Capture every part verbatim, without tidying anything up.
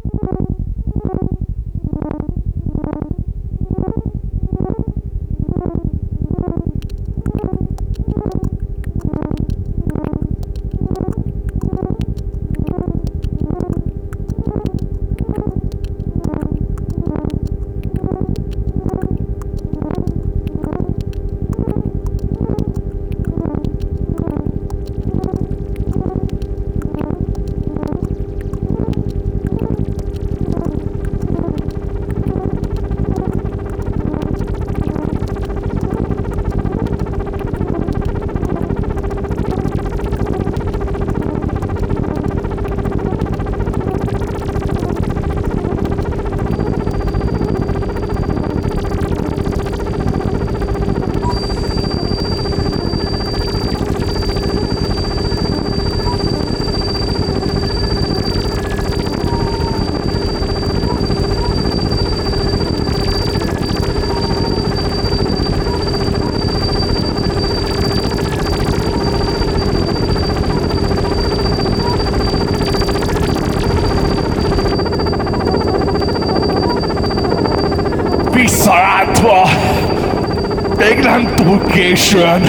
Visszarántva, még nem túl későn,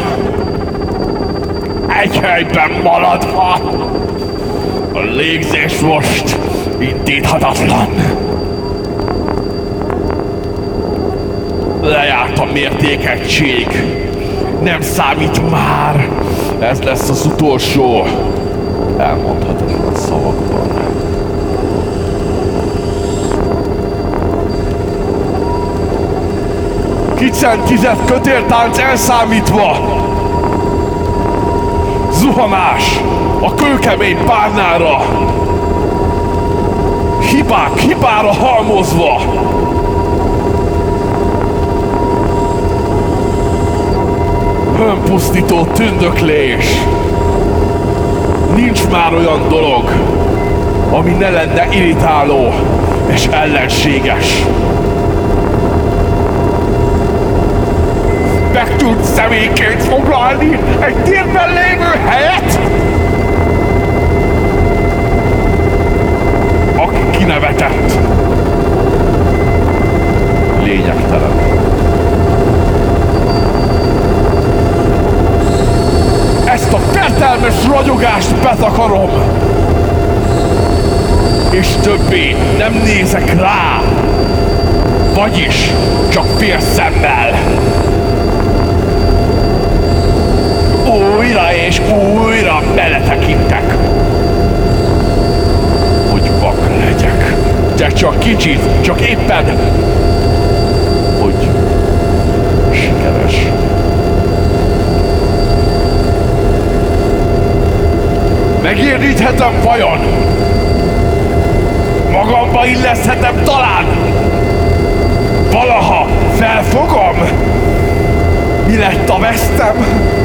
egy helyben maradva, a légzés most indíthatatlan. Lejárt a mértékegység, nem számít már, ez lesz az utolsó, elmondhatatlan szavakban. Kicentizett kötéltánc elszámítva. Zuhanás a kőkemény párnára. Hibák hibára halmozva. Önpusztító tündöklés. Nincs már olyan dolog, ami ne lenne irritáló és ellenséges. Meg tud személyként foglalni egy térben lévő helyet? Aki kinevetett. Lényegtelen. Ezt a fertelmes ragyogást betakarom. És többé nem nézek rá. Vagyis csak félszemmel. Újra és újra beletekintek, hogy vak legyek, de csak kicsit, csak éppen, hogy sikeres. Megéríthetem vajon? Magamba illeszthetem talán? Valaha felfogom? Mi lett a vesztem?